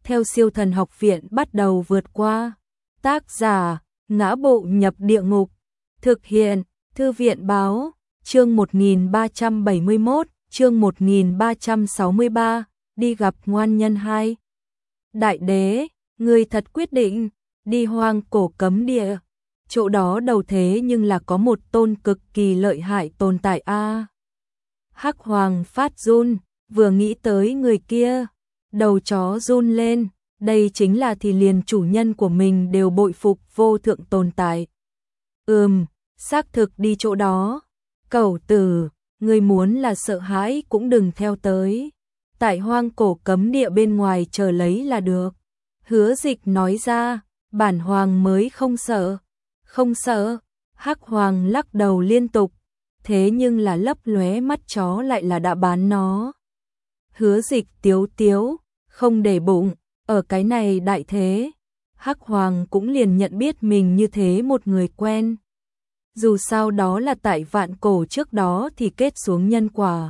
theo Siêu Thần Học Viện bắt đầu vượt qua. Tác giả: Ngã Bộ Nhập Địa Ngục. Thực hiện: Thư viện báo. Chương 1371, chương 1363, đi gặp ngoan nhân 2. Đại đế, người thật quyết định đi Hoang Cổ Cấm Địa. Chỗ đó đầu thế nhưng là có một tôn cực kỳ lợi hại tồn tại a. Hắc Hoàng phát run, vừa nghĩ tới người kia, đầu chó run lên, đây chính là thì liền chủ nhân của mình đều bội phục vô thượng tồn tại. Xác thực đi chỗ đó. Cẩu tử, người muốn là sợ hãi cũng đừng theo tới. Tại Hoang Cổ Cấm Địa bên ngoài chờ lấy là được. Hứa Dịch nói ra, bản hoàng mới không sợ. Không sợ. Hắc Hoàng lắc đầu liên tục, thế nhưng là lấp lóe mắt chó lại là đã bán nó. Hứa Dịch tiếu tiếu, không để bụng, ở cái này đại thế. Hắc Hoàng cũng liền nhận biết mình như thế một người quen. Dù sao đó là tại vạn cổ trước đó thì kết xuống nhân quả.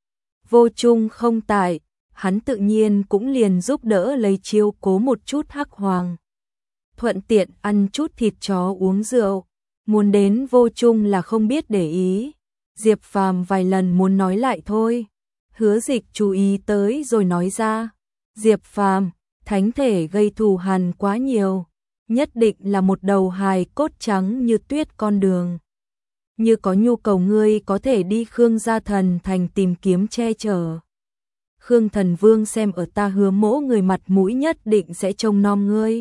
Vô Chung không tại, hắn tự nhiên cũng liền giúp đỡ lấy chiếu cố một chút Hắc Hoàng. Thuận tiện ăn chút thịt chó uống rượu, muốn đến Vô Chung là không biết để ý. Diệp Phàm vài lần muốn nói lại thôi. Hứa Dịch chú ý tới rồi nói ra. Diệp Phàm, thánh thể gây thù hằn quá nhiều, nhất định là một đầu hài cốt trắng như tuyết con đường. Như có nhu cầu ngươi có thể đi Khương Gia Thần Thành tìm kiếm che chở. Khương Thần Vương xem ở ta Hứa Mỗ người mặt mũi nhất định sẽ trông nom ngươi.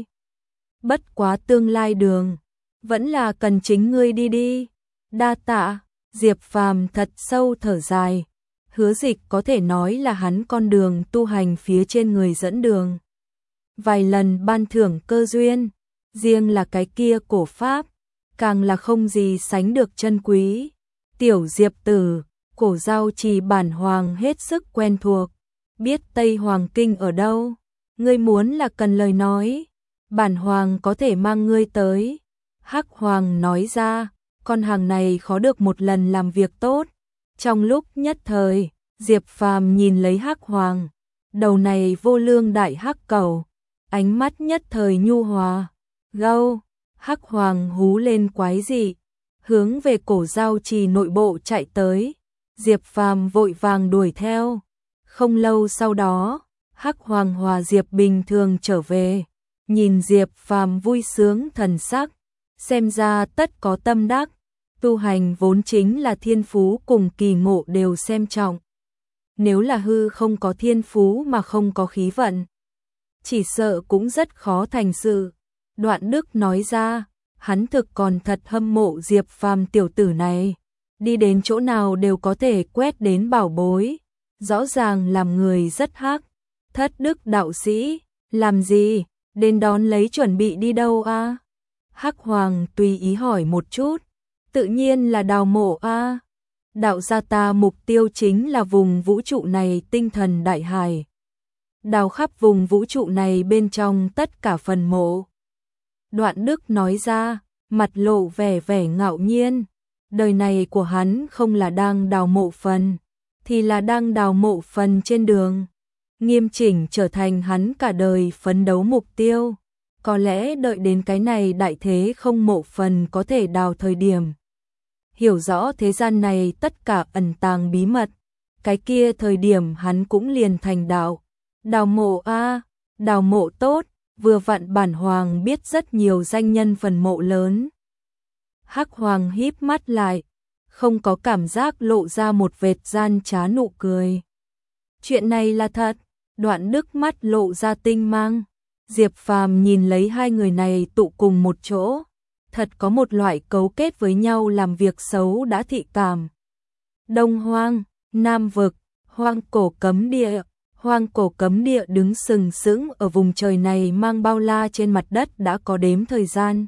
Bất quá tương lai đường, vẫn là cần chính ngươi đi đi. Đa tạ. Diệp Phàm thật sâu thở dài. Hứa Dịch có thể nói là hắn con đường tu hành phía trên người dẫn đường. Vài lần ban thưởng cơ duyên, riêng là cái kia cổ pháp, càng là không gì sánh được chân quý. Tiểu Diệp tử, cổ giao trì bản hoàng hết sức quen thuộc, biết Tây Hoàng Kinh ở đâu, ngươi muốn là cần lời nói, bản hoàng có thể mang ngươi tới. Hắc Hoàng nói ra, con hàng này khó được một lần làm việc tốt. Trong lúc nhất thời, Diệp Phàm nhìn lấy Hắc Hoàng, đầu này vô lương đại hắc cẩu, ánh mắt nhất thời nhu hòa. Gâu, Hắc Hoàng hú lên quái dị, hướng về cổ giao trì nội bộ chạy tới. Diệp Phàm vội vàng đuổi theo. Không lâu sau đó, Hắc Hoàng hòa Diệp bình thường trở về, nhìn Diệp Phàm vui sướng thần sắc, xem ra tất có tâm đắc. Tu hành vốn chính là thiên phú cùng kỳ ngộ đều xem trọng. Nếu là hư không có thiên phú mà không có khí vận, chỉ sợ cũng rất khó thành sự. Đoạn Đức nói ra, hắn thực còn thật hâm mộ Diệp Phàm tiểu tử này. Đi đến chỗ nào đều có thể quét đến bảo bối. Rõ ràng làm người rất hắc. Thất Đức đạo sĩ, làm gì? Đến đón lấy chuẩn bị đi đâu a? Hắc Hoàng tùy ý hỏi một chút. Tự nhiên là đào mộ a. Đạo gia ta mục tiêu chính là vùng vũ trụ này tinh thần đại hải. Đào khắp vùng vũ trụ này bên trong tất cả phần mộ. Đoạn Đức nói ra, mặt lộ vẻ vẻ ngạo nhiên. Đời này của hắn không là đang đào mộ phần, thì là đang đào mộ phần trên đường. Nghiêm chỉnh trở thành hắn cả đời phấn đấu mục tiêu. Có lẽ đợi đến cái này đại thế không mộ phần có thể đào thời điểm. Hiểu rõ thế gian này tất cả ẩn tàng bí mật. Cái kia thời điểm hắn cũng liền thành đạo. Đào mộ a, đào mộ tốt, vừa vặn bản hoàng biết rất nhiều danh nhân phần mộ lớn. Hắc Hoàng híp mắt lại, không có cảm giác lộ ra một vệt gian trá nụ cười. Chuyện này là thật. Đoạn Đức mắt lộ ra tinh mang. Diệp Phàm nhìn lấy hai người này tụ cùng một chỗ, thật có một loại cấu kết với nhau làm việc xấu đã thị cảm. Đông Hoang, Nam Vực, Hoang Cổ Cấm Địa. Hoang Cổ Cấm Địa đứng sừng sững ở vùng trời này mang bao la trên mặt đất đã có đếm thời gian.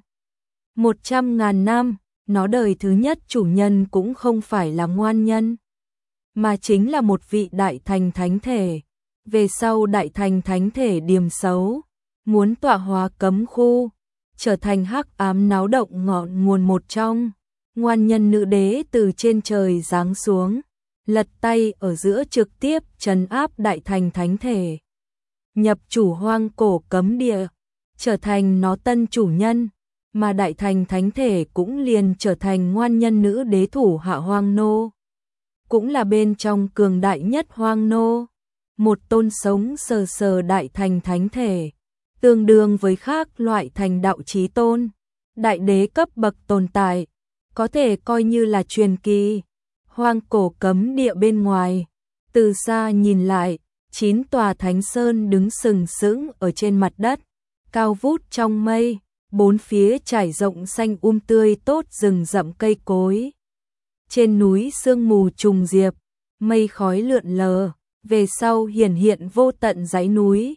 100.000 năm, nó đời thứ nhất chủ nhân cũng không phải là ngoan nhân, mà chính là một vị đại thành thánh thể. Về sau đại thành thánh thể điềm xấu, muốn tọa hóa cấm khu, trở thành hắc ám náo động ngọn nguồn một trong. Ngoan nhân nữ đế từ trên trời giáng xuống, lật tay ở giữa trực tiếp trấn áp đại thành thánh thể. nhập chủ hoang cổ cấm địa, trở thành nó tân chủ nhân, mà đại thành thánh thể cũng liền trở thành ngoan nhân nữ đế thủ hạ hoang nô. Cũng là bên trong cường đại nhất hoang nô, một tôn sống sờ sờ đại thành thánh thể, tương đương với khác loại thành đạo chí tôn, đại đế cấp bậc tồn tại, có thể coi như là truyền kỳ. Hoang cổ cấm địa bên ngoài, từ xa nhìn lại, 9 tòa thánh sơn đứng sừng sững ở trên mặt đất, cao vút trong mây, bốn phía trải rộng xanh tươi tốt rừng rậm cây cối. Trên núi sương mù trùng diệp, mây khói lượn lờ, về sau hiển hiện vô tận dãy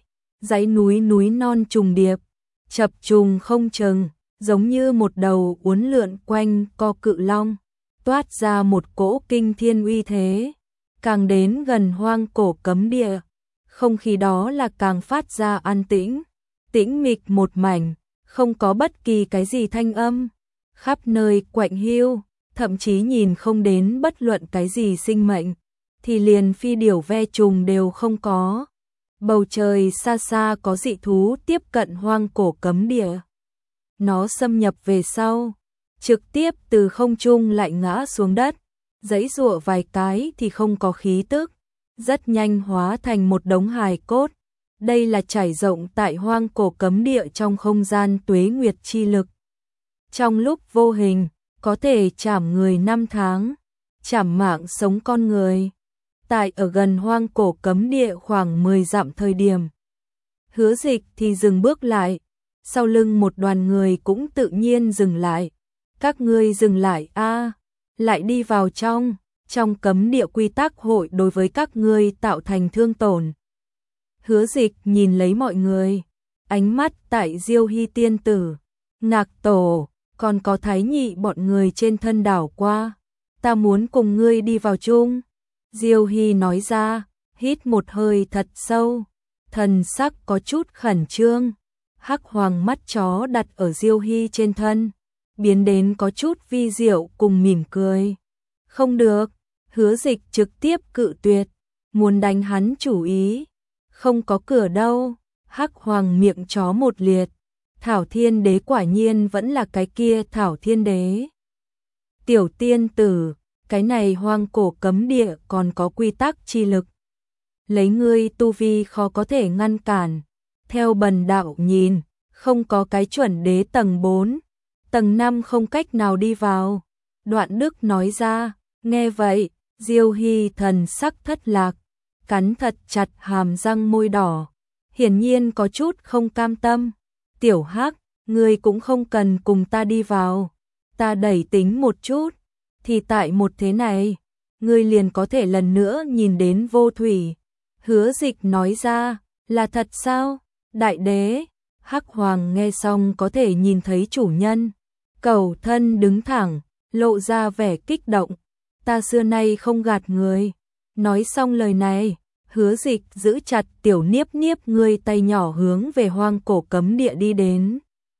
núi núi non trùng điệp, chập trùng không chừng, giống như một đầu uốn lượn quanh co cự long, toát ra một cỗ kinh thiên uy thế. Càng đến gần hoang cổ cấm địa, không khí đó là càng phát ra an tĩnh, tĩnh mịch một mảnh, không có bất kỳ cái gì thanh âm, khắp nơi quạnh hiu, thậm chí nhìn không đến bất luận cái gì sinh mệnh, thì liền phi điểu ve trùng đều không có. Bầu trời xa xa có dị thú tiếp cận hoang cổ cấm địa. Nó xâm nhập về sau, trực tiếp từ không trung lại ngã xuống đất, giãy giụa vài cái thì không có khí tức, rất nhanh hóa thành một đống hài cốt. Đây là trải rộng tại hoang cổ cấm địa trong không gian tuế nguyệt chi lực. Trong lúc vô hình, có thể chảm người 5 tháng, chảm mạng sống con người. Tại ở gần hoang cổ cấm địa khoảng 10 dặm thời điểm, Hứa Dịch thì dừng bước lại, sau lưng một đoàn người cũng tự nhiên dừng lại. Các ngươi dừng lại a, lại đi vào trong cấm địa quy tắc hội đối với các ngươi tạo thành thương tổn. Hứa Dịch nhìn lấy mọi người, ánh mắt tại Diêu Hy tiên tử, Ngạc Tổ, còn có Thái Nhị bọn người trên thân đảo qua. Ta muốn cùng ngươi đi vào chung. Diêu Hy nói ra, hít một hơi thật sâu, thần sắc có chút khẩn trương. Hắc hoàng mắt chó đặt ở Diêu Hy trên thân, biến đến có chút vi diệu cùng mỉm cười. Không được, Hứa Dịch trực tiếp cự tuyệt, muốn đánh hắn chủ ý. Không có cửa đâu. Hắc hoàng miệng chó một liệt, Thảo Thiên Đế quả nhiên vẫn là cái kia Thảo Thiên Đế. Tiểu tiên tử, cái này hoang cổ cấm địa còn có quy tắc chi lực. Lấy ngươi tu vi khó có thể ngăn cản. Theo bần đạo nhìn, không có cái chuẩn đế tầng 4, tầng 5 không cách nào đi vào. Đoạn Đức nói ra, nghe vậy, Diêu Hy thần sắc thất lạc, cắn thật chặt hàm răng môi đỏ, hiển nhiên có chút không cam tâm. Tiểu Hắc, ngươi cũng không cần cùng ta đi vào, ta đẩy tính một chút, thì tại một thế này, ngươi liền có thể lần nữa nhìn đến vô thủy. Hứa Dịch nói ra, là thật sao? Đại đế, Hắc Hoàng nghe xong có thể nhìn thấy chủ nhân, cầu thân đứng thẳng, lộ ra vẻ kích động. Ta xưa nay không gạt người. Nói xong lời này, Hứa Dịch giữ chặt Tiểu Niếp Niếp người tay nhỏ hướng về hoang cổ cấm địa đi đến.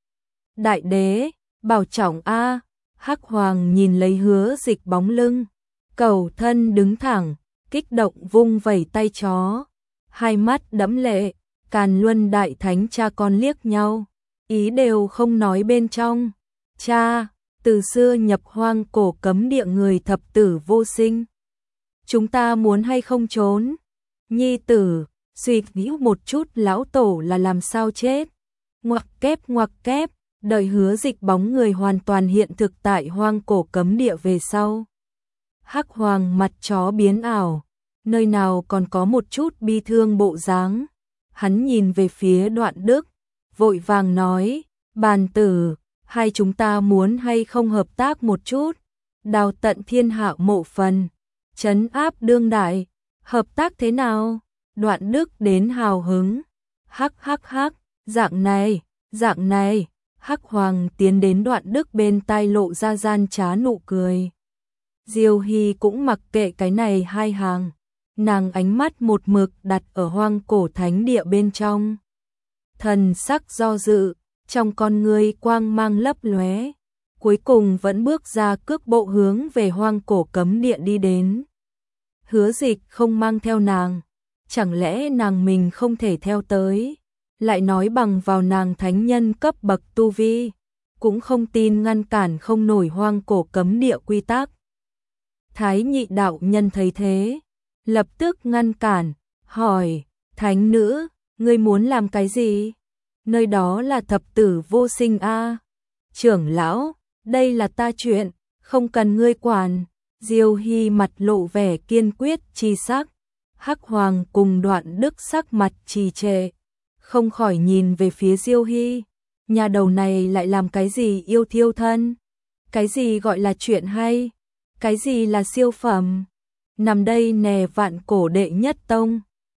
Đại đế, bảo trọng a. Hắc Hoàng nhìn lấy Hứa Dịch bóng lưng, cầu thân đứng thẳng, kích động vung vẩy tay chó, hai mắt đẫm lệ. Càn Luân Đại Thánh cha con liếc nhau, ý đều không nói bên trong. Cha, từ xưa nhập hoang cổ cấm địa người thập tử vô sinh, chúng ta muốn hay không trốn? Nhi tử, suy nghĩ một chút lão tổ là làm sao chết. Ngoặc kép, đợi Hứa Dịch bóng người hoàn toàn hiện thực tại hoang cổ cấm địa về sau. Hắc Hoàng mặt chó biến ảo, nơi nào còn có một chút bi thương bộ dáng. Hắn nhìn về phía Đoạn Đức, vội vàng nói, bàn tử, hai chúng ta muốn hay không hợp tác một chút, đào tận thiên hạ mộ phần, trấn áp đương đại, hợp tác thế nào? Đoạn Đức đến hào hứng, hắc, dạng này, Hắc Hoàng tiến đến Đoạn Đức bên tai lộ ra gian trá nụ cười. Diêu Hy cũng mặc kệ cái này hai hàng. Nàng ánh mắt một mực đặt ở hoang cổ thánh địa bên trong. Thần sắc do dự, trong con ngươi quang mang lấp lóe, cuối cùng vẫn bước ra cước bộ hướng về hoang cổ cấm địa đi đến. Hứa Dịch không mang theo nàng, chẳng lẽ nàng mình không thể theo tới, lại nói bằng vào nàng thánh nhân cấp bậc tu vi, cũng không tin ngăn cản không nổi hoang cổ cấm địa quy tắc. Thái Nhị đạo nhân thấy thế, lập tức ngăn cản, hỏi, thánh nữ, ngươi muốn làm cái gì? Nơi đó là thập tử vô sinh a. Trưởng lão, đây là ta chuyện, không cần ngươi quản. Diêu Hy mặt lộ vẻ kiên quyết chi sắc, Hắc Hoàng cùng Đoạn Đức sắc mặt trì trệ, không khỏi nhìn về phía Diêu Hy, nhà đầu này lại làm cái gì yêu thiêu thân? Cái gì gọi là chuyện hay? Cái gì là siêu phẩm? Nằm đây nè vạn cổ đệ nhất tông,